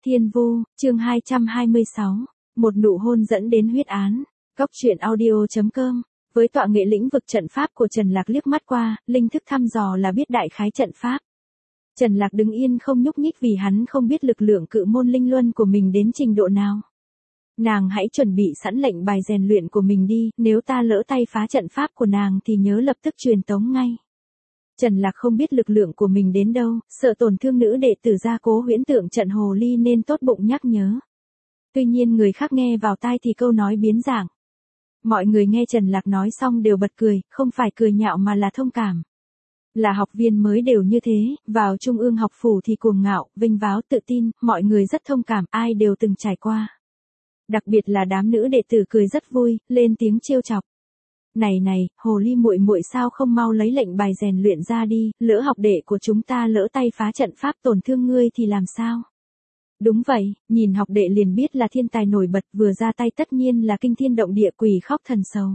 Thiên Vu, chương 226, một nụ hôn dẫn đến huyết án. Góc truyện audio.com. Với tọa nghệ lĩnh vực trận pháp của Trần Lạc liếc mắt qua, linh thức thăm dò là biết đại khái trận pháp. Trần Lạc đứng yên không nhúc nhích vì hắn không biết lực lượng cự môn linh luân của mình đến trình độ nào. Nàng hãy chuẩn bị sẵn lệnh bài rèn luyện của mình đi, nếu ta lỡ tay phá trận pháp của nàng thì nhớ lập tức truyền tống ngay. Trần Lạc không biết lực lượng của mình đến đâu, sợ tổn thương nữ đệ tử gia cố huyễn tượng trận hồ ly nên tốt bụng nhắc nhớ. Tuy nhiên người khác nghe vào tai thì câu nói biến dạng. Mọi người nghe Trần Lạc nói xong đều bật cười, không phải cười nhạo mà là thông cảm. Là học viên mới đều như thế, vào trung ương học phủ thì cuồng ngạo, vinh váo tự tin, mọi người rất thông cảm, ai đều từng trải qua. Đặc biệt là đám nữ đệ tử cười rất vui, lên tiếng trêu chọc. Này, hồ ly muội muội sao không mau lấy lệnh bài rèn luyện ra đi, lỡ học đệ của chúng ta lỡ tay phá trận pháp tổn thương ngươi thì làm sao? Đúng vậy, nhìn học đệ liền biết là thiên tài nổi bật, vừa ra tay tất nhiên là kinh thiên động địa quỷ khóc thần sầu.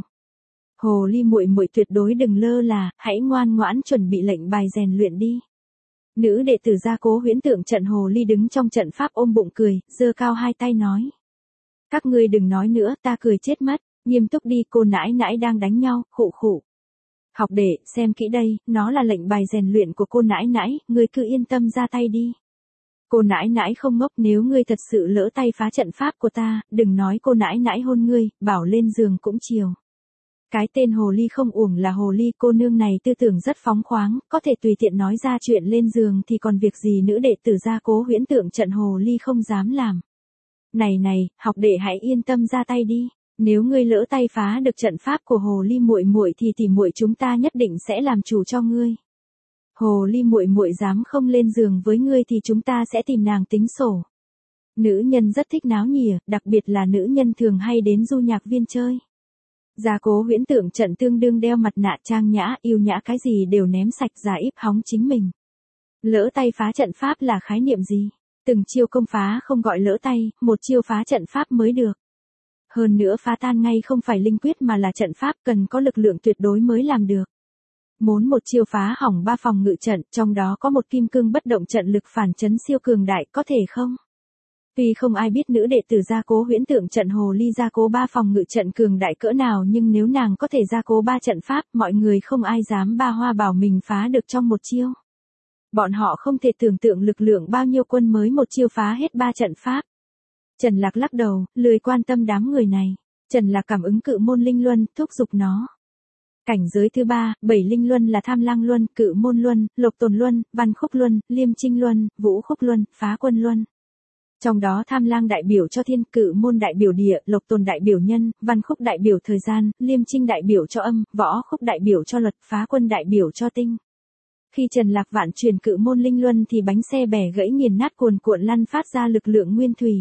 Hồ ly muội muội tuyệt đối đừng lơ là, hãy ngoan ngoãn chuẩn bị lệnh bài rèn luyện đi. Nữ đệ tử gia cố huyễn tượng trận hồ ly đứng trong trận pháp ôm bụng cười, giơ cao hai tay nói. Các ngươi đừng nói nữa, ta cười chết mất, nghiêm túc đi, cô nãi nãi đang đánh nhau, khụ khụ. Học đệ, xem kỹ đây, nó là lệnh bài rèn luyện của cô nãi nãi, ngươi cứ yên tâm ra tay đi. Cô nãi nãi không ngốc, nếu ngươi thật sự lỡ tay phá trận pháp của ta, đừng nói cô nãi nãi hôn ngươi, bảo lên giường cũng chiều. Cái tên hồ ly không uổng là hồ ly, cô nương này tư tưởng rất phóng khoáng, có thể tùy tiện nói ra chuyện lên giường thì còn việc gì nữ đệ tử gia cố huyễn tượng trận hồ ly không dám làm. Này, học đệ hãy yên tâm ra tay đi, nếu ngươi lỡ tay phá được trận pháp của hồ ly muội muội thì tỷ muội chúng ta nhất định sẽ làm chủ cho ngươi. Hồ ly muội muội dám không lên giường với ngươi thì chúng ta sẽ tìm nàng tính sổ. Nữ nhân rất thích náo nhìa, đặc biệt là nữ nhân thường hay đến du nhạc viên chơi. Gia cố huyễn tượng trận tương đương đeo mặt nạ trang nhã, yêu nhã, cái gì đều ném sạch ra íp hóng chính mình. Lỡ tay phá trận pháp là khái niệm gì? Từng chiêu công phá không gọi lỡ tay, một chiêu phá trận pháp mới được. Hơn nữa phá tan ngay không phải linh quyết mà là trận pháp, cần có lực lượng tuyệt đối mới làm được. Muốn một chiêu phá hỏng 3 phòng ngự trận, trong đó có một kim cương bất động trận lực phản chấn siêu cường đại, có thể không? Tuy không ai biết nữ đệ tử gia cố huyễn tượng trận hồ ly gia cố 3 phòng ngự trận cường đại cỡ nào, nhưng nếu nàng có thể gia cố 3 trận pháp, mọi người không ai dám ba hoa bảo mình phá được trong một chiêu. Bọn họ không thể tưởng tượng lực lượng bao nhiêu quân mới một chiêu phá hết 3 trận pháp. Trần Lạc lắc đầu, lười quan tâm đám người này. Trần Lạc cảm ứng cự môn linh luân, thúc giục nó. Cảnh giới thứ 3, 7 linh luân là tham lang luân, cự môn luân, lộc tồn luân, văn khúc luân, liêm trinh luân, vũ khúc luân, phá quân luân. Trong đó tham lang đại biểu cho thiên, cự môn đại biểu địa, lộc tồn đại biểu nhân, văn khúc đại biểu thời gian, liêm trinh đại biểu cho âm, võ khúc đại biểu cho luật, phá quân đại biểu cho tinh. Khi Trần Lạc vạn truyền cự môn linh luân thì bánh xe bẻ gãy nghiền nát cuồn cuộn lăn phát ra lực lượng nguyên thủy.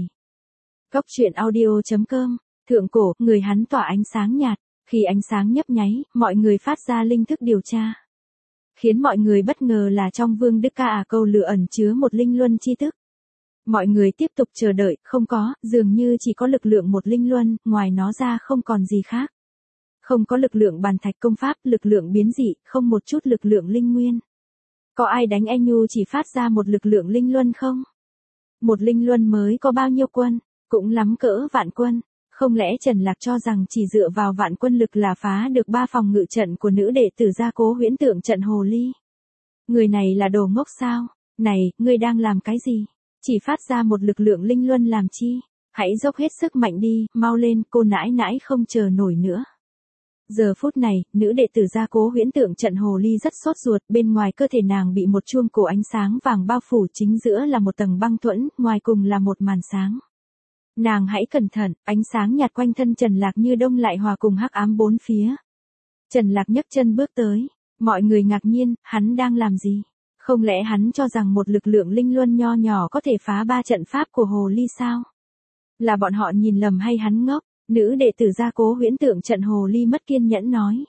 Góc truyện audio.com. Thượng cổ, người hắn tỏa ánh sáng nhạt. Khi ánh sáng nhấp nháy, mọi người phát ra linh thức điều tra. Khiến mọi người bất ngờ là trong vương đức ca câu lửa ẩn chứa một linh luân chi tức. Mọi người tiếp tục chờ đợi, không có, dường như chỉ có lực lượng một linh luân, ngoài nó ra không còn gì khác. Không có lực lượng bàn thạch công pháp, lực lượng biến dị, không một chút lực lượng linh nguyên. Có ai đánh Nhu chỉ phát ra một lực lượng linh luân không? Một linh luân mới có bao nhiêu quân? Cũng lắm cỡ vạn quân. Không lẽ Trần Lạc cho rằng chỉ dựa vào vạn quân lực là phá được 3 phòng ngự trận của nữ đệ tử gia cố huyễn tượng trận hồ ly? Người này là đồ ngốc sao? Này, ngươi đang làm cái gì? Chỉ phát ra một lực lượng linh luân làm chi? Hãy dốc hết sức mạnh đi, mau lên, cô nãi nãi không chờ nổi nữa. Giờ phút này, nữ đệ tử gia cố huyễn tượng trận hồ ly rất sốt ruột, bên ngoài cơ thể nàng bị một chuông cổ ánh sáng vàng bao phủ, chính giữa là một tầng băng thuẫn, ngoài cùng là một màn sáng. Nàng hãy cẩn thận, ánh sáng nhạt quanh thân Trần Lạc như đông lại hòa cùng hắc ám bốn phía. Trần Lạc nhấc chân bước tới, mọi người ngạc nhiên, hắn đang làm gì? Không lẽ hắn cho rằng một lực lượng linh luân nho nhỏ có thể phá 3 trận pháp của hồ ly sao? Là bọn họ nhìn lầm hay hắn ngốc? Nữ đệ tử gia cố huyễn tượng trận hồ ly mất kiên nhẫn nói.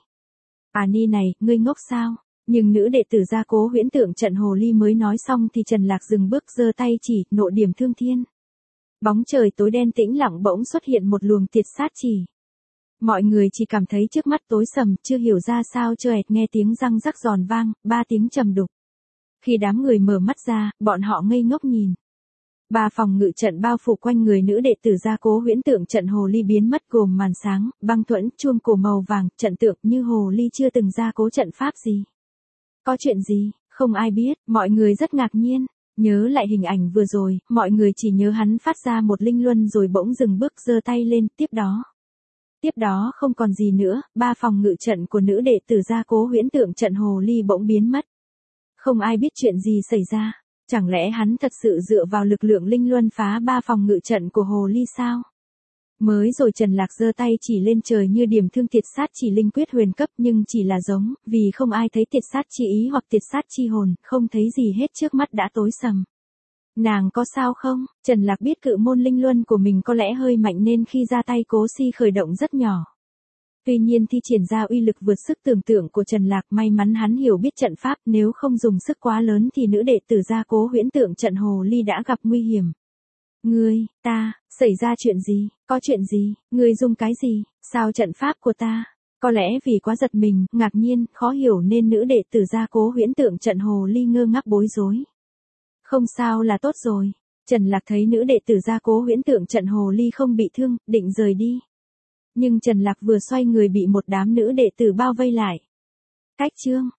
Ni này, ngươi ngốc sao? Nhưng nữ đệ tử gia cố huyễn tượng trận hồ ly mới nói xong thì Trần Lạc dừng bước giơ tay chỉ, nộ điểm thương thiên. Bóng trời tối đen tĩnh lặng bỗng xuất hiện một luồng tiệt sát chỉ. Mọi người chỉ cảm thấy trước mắt tối sầm, chưa hiểu ra sao chợt nghe tiếng răng rắc giòn vang, 3 tiếng trầm đục. Khi đám người mở mắt ra, bọn họ ngây ngốc nhìn. Ba phòng ngự trận bao phủ quanh người nữ đệ tử gia cố huyễn tượng trận hồ ly biến mất gồm màn sáng, băng thuẫn, chuông cổ màu vàng, trận tượng như hồ ly chưa từng gia cố trận pháp gì. Có chuyện gì, không ai biết, mọi người rất ngạc nhiên. Nhớ lại hình ảnh vừa rồi, mọi người chỉ nhớ hắn phát ra một linh luân rồi bỗng dừng bước giơ tay lên, tiếp đó không còn gì nữa, ba phòng ngự trận của nữ đệ tử gia cố huyễn tượng trận hồ ly bỗng biến mất. Không ai biết chuyện gì xảy ra, chẳng lẽ hắn thật sự dựa vào lực lượng linh luân phá ba phòng ngự trận của hồ ly sao? Mới rồi Trần Lạc giơ tay chỉ lên trời như điểm thương tiệt sát chỉ linh quyết huyền cấp nhưng chỉ là giống, vì không ai thấy tiệt sát chi ý hoặc tiệt sát chi hồn, không thấy gì hết trước mắt đã tối sầm. Nàng có sao không? Trần Lạc biết cự môn linh luân của mình có lẽ hơi mạnh nên khi ra tay cố si khởi động rất nhỏ. Tuy nhiên thi triển ra uy lực vượt sức tưởng tượng của Trần Lạc, may mắn hắn hiểu biết trận pháp, nếu không dùng sức quá lớn thì nữ đệ tử gia cố huyễn tượng trận hồ ly đã gặp nguy hiểm. Xảy ra chuyện gì, có chuyện gì, ngươi dùng cái gì, sao trận pháp của ta? Có lẽ vì quá giật mình, ngạc nhiên, khó hiểu nên nữ đệ tử gia cố huyễn tượng trận hồ ly ngơ ngác bối rối. Không sao là tốt rồi. Trần Lạc thấy nữ đệ tử gia cố huyễn tượng trận hồ ly không bị thương, định rời đi. Nhưng Trần Lạc vừa xoay người bị một đám nữ đệ tử bao vây lại. Cách chương